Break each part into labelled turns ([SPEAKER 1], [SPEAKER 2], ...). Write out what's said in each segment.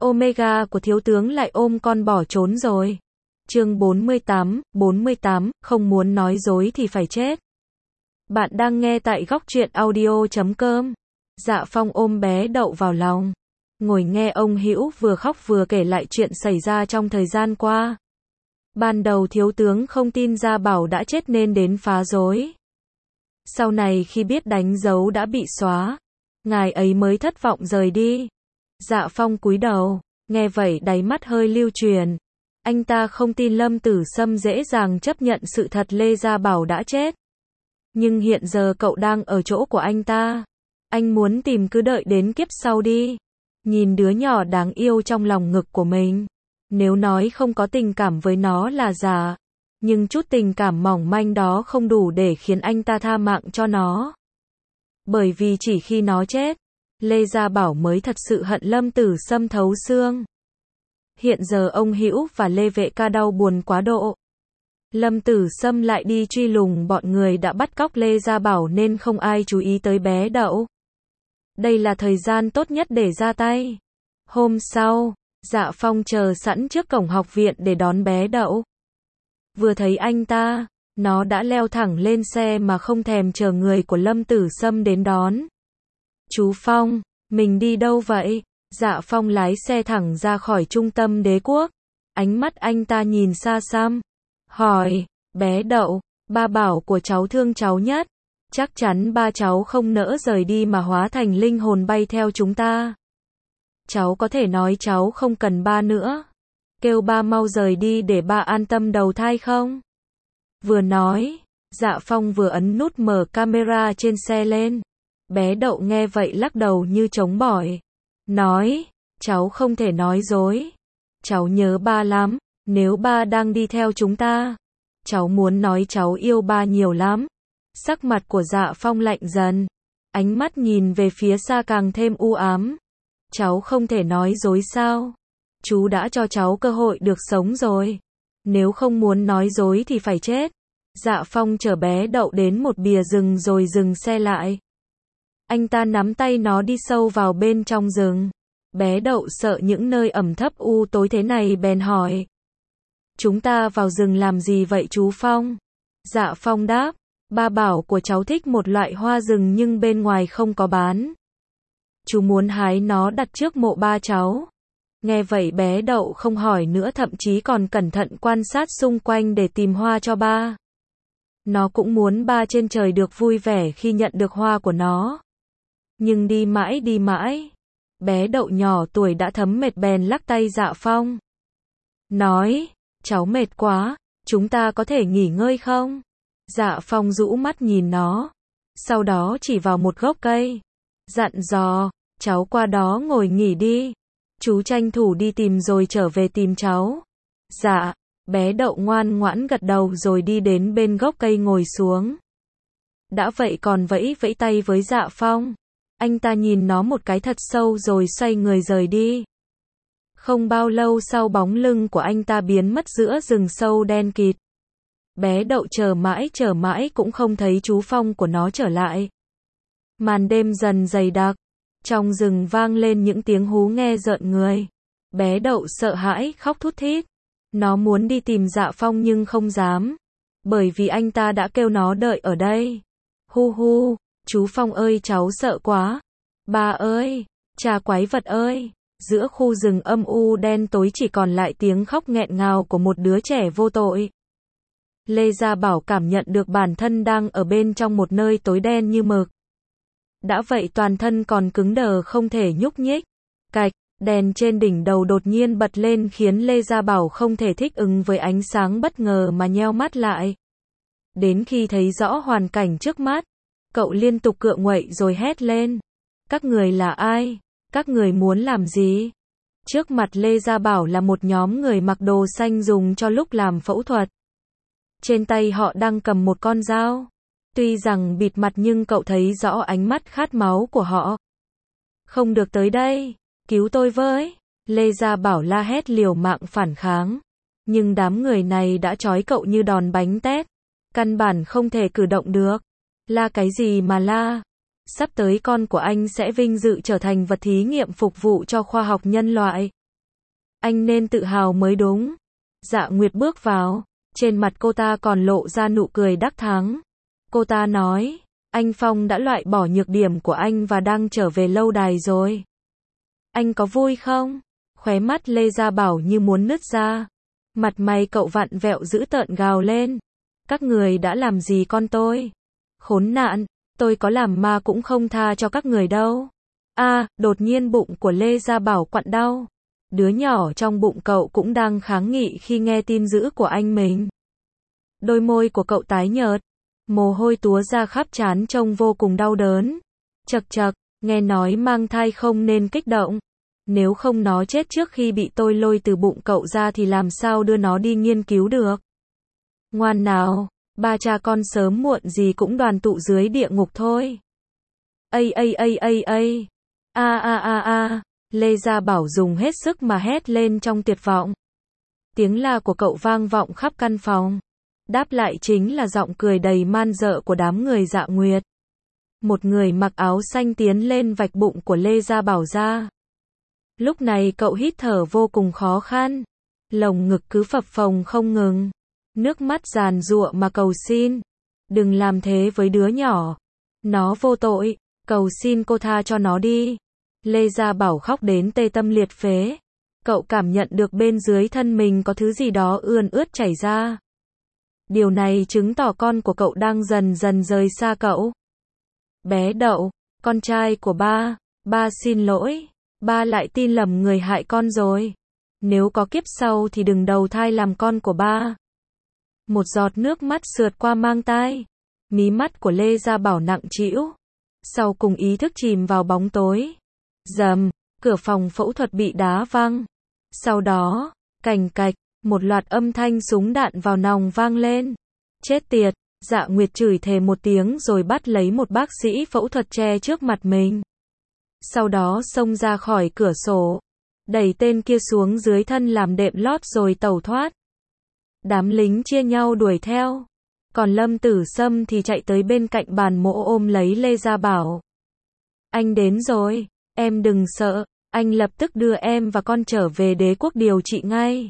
[SPEAKER 1] Omega của thiếu tướng lại ôm con bỏ trốn rồi. Chương 48, không muốn nói dối thì phải chết. Bạn đang nghe tại góc truyện audio.com. Dạ Phong ôm bé Đậu vào lòng, ngồi nghe ông Hữu vừa khóc vừa kể lại chuyện xảy ra trong thời gian qua. Ban đầu thiếu tướng không tin Gia Bảo đã chết nên đến phá rối. Sau này khi biết đánh dấu đã bị xóa, ngài ấy mới thất vọng rời đi. Dạ Phong cúi đầu, nghe vậy đáy mắt hơi lưu chuyển. Anh ta không tin Lâm Tử Sâm dễ dàng chấp nhận sự thật Lê Gia Bảo đã chết. Nhưng hiện giờ cậu đang ở chỗ của anh ta. Anh muốn tìm cứ đợi đến kiếp sau đi. Nhìn đứa nhỏ đáng yêu trong lòng ngực của mình. Nếu nói không có tình cảm với nó là giả. Nhưng chút tình cảm mỏng manh đó không đủ để khiến anh ta tha mạng cho nó. Bởi vì chỉ khi nó chết, Lê Gia Bảo mới thật sự hận Lâm Tử Sâm thấu xương. Hiện giờ ông Hữu và Lê Vệ Ca đau buồn quá độ. Lâm Tử Sâm lại đi truy lùng bọn người đã bắt cóc Lê Gia Bảo nên không ai chú ý tới bé Đậu. Đây là thời gian tốt nhất để ra tay. Hôm sau, Dạ Phong chờ sẵn trước cổng học viện để đón bé Đậu. Vừa thấy anh ta, nó đã leo thẳng lên xe mà không thèm chờ người của Lâm Tử Sâm đến đón. Chú Phong, mình đi đâu vậy? Dạ Phong lái xe thẳng ra khỏi trung tâm đế quốc. Ánh mắt anh ta nhìn xa xăm. Hỏi, bé Đậu, ba bảo của cháu thương cháu nhất. Chắc chắn ba cháu không nỡ rời đi mà hóa thành linh hồn bay theo chúng ta. Cháu có thể nói cháu không cần ba nữa. Kêu ba mau rời đi để ba an tâm đầu thai không? Vừa nói, Dạ Phong vừa ấn nút mở camera trên xe lên. Bé Đậu nghe vậy lắc đầu như chống bỏi. Nói, cháu không thể nói dối. Cháu nhớ ba lắm, nếu ba đang đi theo chúng ta. Cháu muốn nói cháu yêu ba nhiều lắm. Sắc mặt của Dạ Phong lạnh dần. Ánh mắt nhìn về phía xa càng thêm u ám. Cháu không thể nói dối sao? Chú đã cho cháu cơ hội được sống rồi. Nếu không muốn nói dối thì phải chết. Dạ Phong chở bé Đậu đến một bìa rừng rồi dừng xe lại. Anh ta nắm tay nó đi sâu vào bên trong rừng. Bé Đậu sợ những nơi ẩm thấp u tối thế này bèn hỏi. Chúng ta vào rừng làm gì vậy chú Phong? Dạ Phong đáp. Ba bảo của cháu thích một loại hoa rừng nhưng bên ngoài không có bán. Chú muốn hái nó đặt trước mộ ba cháu. Nghe vậy bé Đậu không hỏi nữa, thậm chí còn cẩn thận quan sát xung quanh để tìm hoa cho ba. Nó cũng muốn ba trên trời được vui vẻ khi nhận được hoa của nó. Nhưng đi mãi, bé Đậu nhỏ tuổi đã thấm mệt bèn lắc tay Dạ Phong. Nói, cháu mệt quá, chúng ta có thể nghỉ ngơi không? Dạ Phong rũ mắt nhìn nó. Sau đó chỉ vào một gốc cây. Dặn dò, cháu qua đó ngồi nghỉ đi. Chú tranh thủ đi tìm rồi trở về tìm cháu. Dạ, bé Đậu ngoan ngoãn gật đầu rồi đi đến bên gốc cây ngồi xuống. Đã vậy còn vẫy vẫy tay với Dạ Phong. Anh ta nhìn nó một cái thật sâu rồi xoay người rời đi. Không bao lâu sau bóng lưng của anh ta biến mất giữa rừng sâu đen kịt. Bé Đậu chờ mãi cũng không thấy chú Phong của nó trở lại. Màn đêm dần dày đặc. Trong rừng vang lên những tiếng hú nghe rợn người. Bé Đậu sợ hãi khóc thút thít. Nó muốn đi tìm Dạ Phong nhưng không dám. Bởi vì anh ta đã kêu nó đợi ở đây. Hu hu, chú Phong ơi cháu sợ quá. Ba ơi, cha quái vật ơi. Giữa khu rừng âm u đen tối chỉ còn lại tiếng khóc nghẹn ngào của một đứa trẻ vô tội. Lê Gia Bảo cảm nhận được bản thân đang ở bên trong một nơi tối đen như mực. Đã vậy toàn thân còn cứng đờ không thể nhúc nhích. Cạch, đèn trên đỉnh đầu đột nhiên bật lên khiến Lê Gia Bảo không thể thích ứng với ánh sáng bất ngờ mà nheo mắt lại. Đến khi thấy rõ hoàn cảnh trước mắt, cậu liên tục cựa quậy rồi hét lên. Các người là ai? Các người muốn làm gì? Trước mặt Lê Gia Bảo là một nhóm người mặc đồ xanh dùng cho lúc làm phẫu thuật. Trên tay họ đang cầm một con dao. Tuy rằng bịt mặt nhưng cậu thấy rõ ánh mắt khát máu của họ. Không được tới đây, cứu tôi với. Lê Gia Bảo la hét liều mạng phản kháng. Nhưng đám người này đã trói cậu như đòn bánh tét. Căn bản không thể cử động được. La cái gì mà la? Sắp tới con của anh sẽ vinh dự trở thành vật thí nghiệm phục vụ cho khoa học nhân loại. Anh nên tự hào mới đúng. Dạ Nguyệt bước vào. Trên mặt cô ta còn lộ ra nụ cười đắc thắng. Cô ta nói, anh Phong đã loại bỏ nhược điểm của anh và đang trở về lâu đài rồi. Anh có vui không? Khóe mắt Lê Gia Bảo như muốn nứt ra. Mặt mày cậu vặn vẹo dữ tợn gào lên. Các người đã làm gì con tôi? Khốn nạn, tôi có làm ma cũng không tha cho các người đâu. Đột nhiên bụng của Lê Gia Bảo quặn đau. Đứa nhỏ trong bụng cậu cũng đang kháng nghị khi nghe tin dữ của anh mình. Đôi môi của cậu tái nhợt, mồ hôi túa ra khắp trán trông vô cùng đau đớn. Chậc chậc, nghe nói mang thai không nên kích động. Nếu không nó chết trước khi bị tôi lôi từ bụng cậu ra thì làm sao đưa nó đi nghiên cứu được. Ngoan nào, ba cha con sớm muộn gì cũng đoàn tụ dưới địa ngục thôi. Lê Gia Bảo dùng hết sức mà hét lên trong tuyệt vọng. Tiếng la của cậu vang vọng khắp căn phòng. Đáp lại chính là giọng cười đầy man dợ của đám người Dạ Nguyệt. Một người mặc áo xanh tiến lên vạch bụng của Lê Gia Bảo ra. Lúc này cậu hít thở vô cùng khó khăn. Lồng ngực cứ phập phồng không ngừng. Nước mắt giàn giụa mà cầu xin. Đừng làm thế với đứa nhỏ. Nó vô tội. Cầu xin cô tha cho nó đi. Lê Gia Bảo khóc đến tê tâm liệt phế. Cậu cảm nhận được bên dưới thân mình có thứ gì đó ươn ướt chảy ra. Điều này chứng tỏ con của cậu đang dần dần rời xa cậu. Bé Đậu, con trai của ba xin lỗi. Ba lại tin lầm người hại con rồi. Nếu có kiếp sau thì đừng đầu thai làm con của ba. Một giọt nước mắt sượt qua mang tai. Mí mắt của Lê Gia Bảo nặng trĩu. Sau cùng ý thức chìm vào bóng tối. Rầm, cửa phòng phẫu thuật bị đá văng. Sau đó, cành cạch, một loạt âm thanh súng đạn vào nòng vang lên. Chết tiệt, Dạ Nguyệt chửi thề một tiếng rồi bắt lấy một bác sĩ phẫu thuật che trước mặt mình. Sau đó xông ra khỏi cửa sổ, đẩy tên kia xuống dưới thân làm đệm lót rồi tẩu thoát. Đám lính chia nhau đuổi theo. Còn Lâm Tử Sâm thì chạy tới bên cạnh bàn mổ ôm lấy Lê Gia Bảo. Anh đến rồi, em đừng sợ, anh lập tức đưa em và con trở về đế quốc điều trị ngay.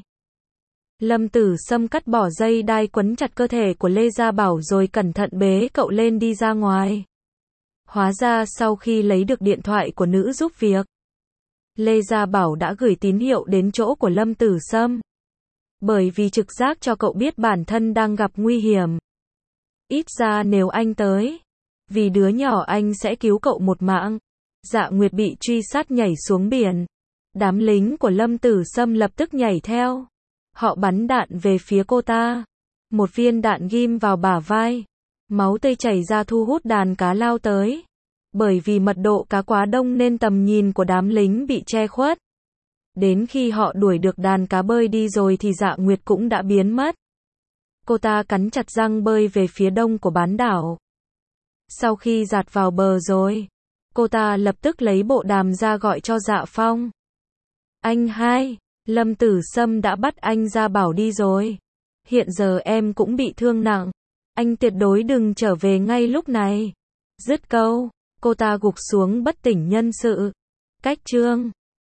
[SPEAKER 1] Lâm Tử Sâm cắt bỏ dây đai quấn chặt cơ thể của Lê Gia Bảo rồi cẩn thận bế cậu lên đi ra ngoài. Hóa ra sau khi lấy được điện thoại của nữ giúp việc, Lê Gia Bảo đã gửi tín hiệu đến chỗ của Lâm Tử Sâm. Bởi vì trực giác cho cậu biết bản thân đang gặp nguy hiểm. Ít ra nếu anh tới, vì đứa nhỏ anh sẽ cứu cậu một mạng. Dạ Nguyệt bị truy sát nhảy xuống biển. Đám lính của Lâm Tử Sâm lập tức nhảy theo. Họ bắn đạn về phía cô ta. Một viên đạn ghim vào bả vai. Máu tươi chảy ra thu hút đàn cá lao tới. Bởi vì mật độ cá quá đông nên tầm nhìn của đám lính bị che khuất. Đến khi họ đuổi được đàn cá bơi đi rồi thì Dạ Nguyệt cũng đã biến mất. Cô ta cắn chặt răng bơi về phía đông của bán đảo. Sau khi dạt vào bờ rồi, cô ta lập tức lấy bộ đàm ra gọi cho Dạ Phong. Anh hai, Lâm Tử Sâm đã bắt anh Gia Bảo đi rồi. Hiện giờ em cũng bị thương nặng. Anh tuyệt đối đừng trở về ngay lúc này. Dứt câu, cô ta gục xuống bất tỉnh nhân sự. Cách chương